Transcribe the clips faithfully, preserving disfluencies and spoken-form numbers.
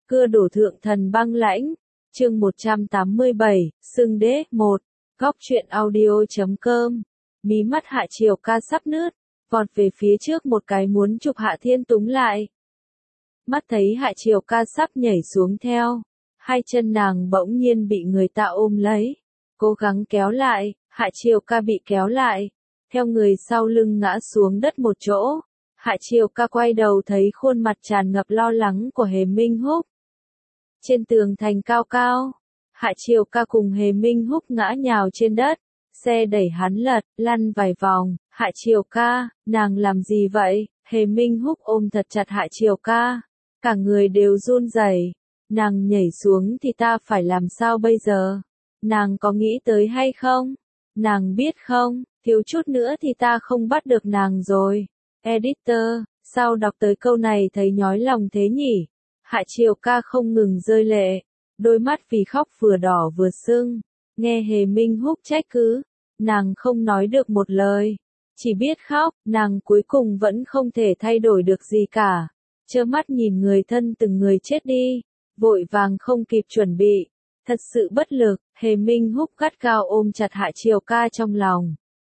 Cưa đổ thượng thần băng lãnh. Chương một trăm tám mươi bảy, Xưng đế, một. Góc truyện audio chấm com. Mí mắt Hạ Triều Ca sắp nứt, vọt về phía trước một cái muốn chụp Hạ Thiên Túng lại. Mắt thấy Hạ Triều Ca sắp nhảy xuống theo, hai chân nàng bỗng nhiên bị người ta ôm lấy, cố gắng kéo lại, Hạ Triều Ca bị kéo lại, theo người sau lưng ngã xuống đất một chỗ. Hạ Triều Ca quay đầu thấy khuôn mặt tràn ngập lo lắng của Hề Minh Húc. Trên tường thành cao cao, Hạ Triều Ca cùng Hề Minh Húc ngã nhào trên đất, xe đẩy hắn lật, lăn vài vòng. Hạ Triều Ca, nàng làm gì vậy? Hề Minh Húc ôm thật chặt Hạ Triều Ca, cả người đều run rẩy. Nàng nhảy xuống thì ta phải làm sao bây giờ? Nàng có nghĩ tới hay không? Nàng biết không, thiếu chút nữa thì ta không bắt được nàng rồi. Editor, sao đọc tới câu này thấy nhói lòng thế nhỉ? Hạ Triều Ca không ngừng rơi lệ, đôi mắt vì khóc vừa đỏ vừa sưng. Nghe Hề Minh Húc trách cứ, nàng không nói được một lời, chỉ biết khóc. Nàng cuối cùng vẫn không thể thay đổi được gì cả, trơ mắt nhìn người thân từng người chết đi, vội vàng không kịp chuẩn bị, thật sự bất lực. Hề Minh Húc gắt gao ôm chặt Hạ Triều Ca trong lòng.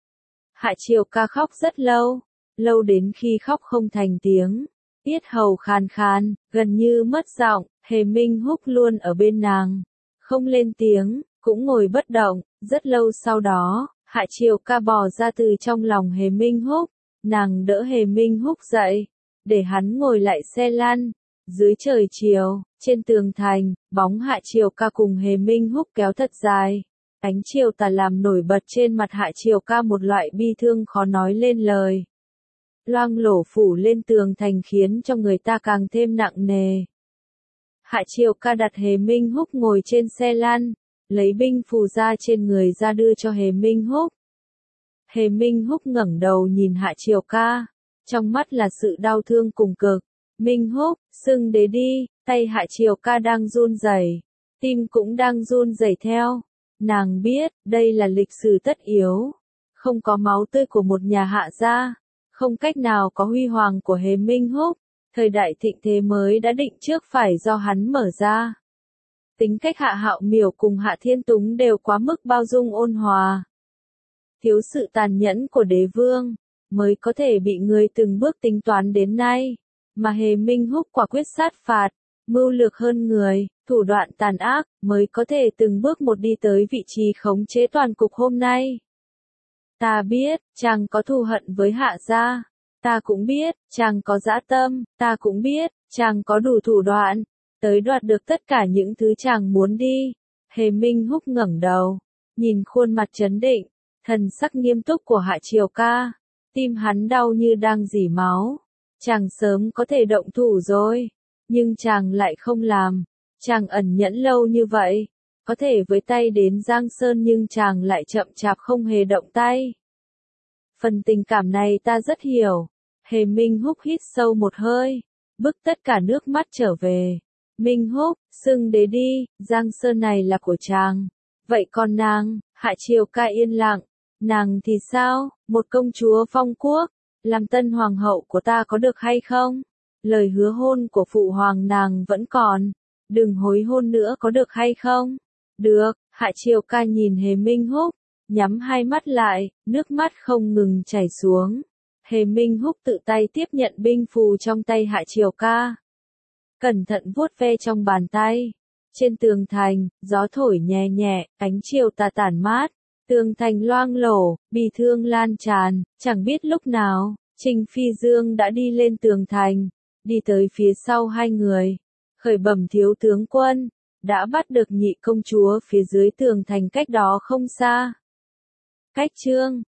Hạ Triều Ca khóc rất lâu, lâu đến khi khóc không thành tiếng, yết hầu khàn khàn, gần như mất giọng. Hề Minh Húc luôn ở bên nàng, không lên tiếng, cũng ngồi bất động. Rất lâu sau đó, Hạ Triều Ca bò ra từ trong lòng Hề Minh Húc, nàng đỡ Hề Minh Húc dậy, để hắn ngồi lại xe lăn. Dưới trời chiều, trên tường thành, bóng Hạ Triều Ca cùng Hề Minh Húc kéo thật dài. Ánh chiều tà làm nổi bật trên mặt Hạ Triều Ca một loại bi thương khó nói lên lời. Loang lổ phủ lên tường thành khiến cho người ta càng thêm nặng nề. Hạ Triều Ca đặt Hề Minh Húc ngồi trên xe lăn, lấy binh phù ra trên người ra đưa cho Hề Minh Húc. Hề Minh Húc ngẩng đầu nhìn Hạ Triều Ca, trong mắt là sự đau thương cùng cực. Minh Húc, xưng đế đi. Tay Hạ Triều Ca đang run rẩy, tim cũng đang run rẩy theo. Nàng biết, đây là lịch sử tất yếu, không có máu tươi của một nhà Hạ gia, không cách nào có huy hoàng của Hề Minh Húc. Thời đại thịnh thế mới đã định trước phải do hắn mở ra. Tính cách Hạ Hạo Miểu cùng Hạ Thiên Túng đều quá mức bao dung ôn hòa. Thiếu sự tàn nhẫn của đế vương, mới có thể bị người từng bước tính toán đến nay. Mà Hề Minh Húc quả quyết sát phạt, mưu lược hơn người, thủ đoạn tàn ác, mới có thể từng bước một đi tới vị trí khống chế toàn cục hôm nay. Ta biết, chàng có thù hận với Hạ gia. Ta cũng biết, chàng có dã tâm. Ta cũng biết, chàng có đủ thủ đoạn, tới đoạt được tất cả những thứ chàng muốn đi. Hề Minh Húc ngẩng đầu, nhìn khuôn mặt trấn định, thần sắc nghiêm túc của Hạ Triều Ca. Tim hắn đau như đang rỉ máu. Chàng sớm có thể động thủ rồi, nhưng chàng lại không làm. Chàng ẩn nhẫn lâu như vậy, có thể với tay đến Giang Sơn nhưng chàng lại chậm chạp không hề động tay. Phần tình cảm này ta rất hiểu. Hề Minh Húc hít sâu một hơi, bức tất cả nước mắt trở về. Minh Húc, xưng đế đi, Giang Sơn này là của chàng. Vậy còn nàng? Hạ Triều Ca yên lặng. Nàng thì sao? Một công chúa phong quốc, làm tân hoàng hậu của ta có được hay không? Lời hứa hôn của phụ hoàng nàng vẫn còn, đừng hối hôn nữa có được hay không? Được. Hạ Triều Ca nhìn Hề Minh Húc, nhắm hai mắt lại, nước mắt không ngừng chảy xuống. Hề Minh Húc tự tay tiếp nhận binh phù trong tay Hạ Triều Ca, cẩn thận vuốt ve trong bàn tay. Trên tường thành, gió thổi nhẹ nhẹ, ánh chiều tà tản mát, tường thành loang lổ, bi thương lan tràn. Chẳng biết lúc nào, Trình Phi Dương đã đi lên tường thành, đi tới phía sau hai người, khởi bẩm thiếu tướng quân, đã bắt được nhị công chúa phía dưới tường thành cách đó không xa. Cách chương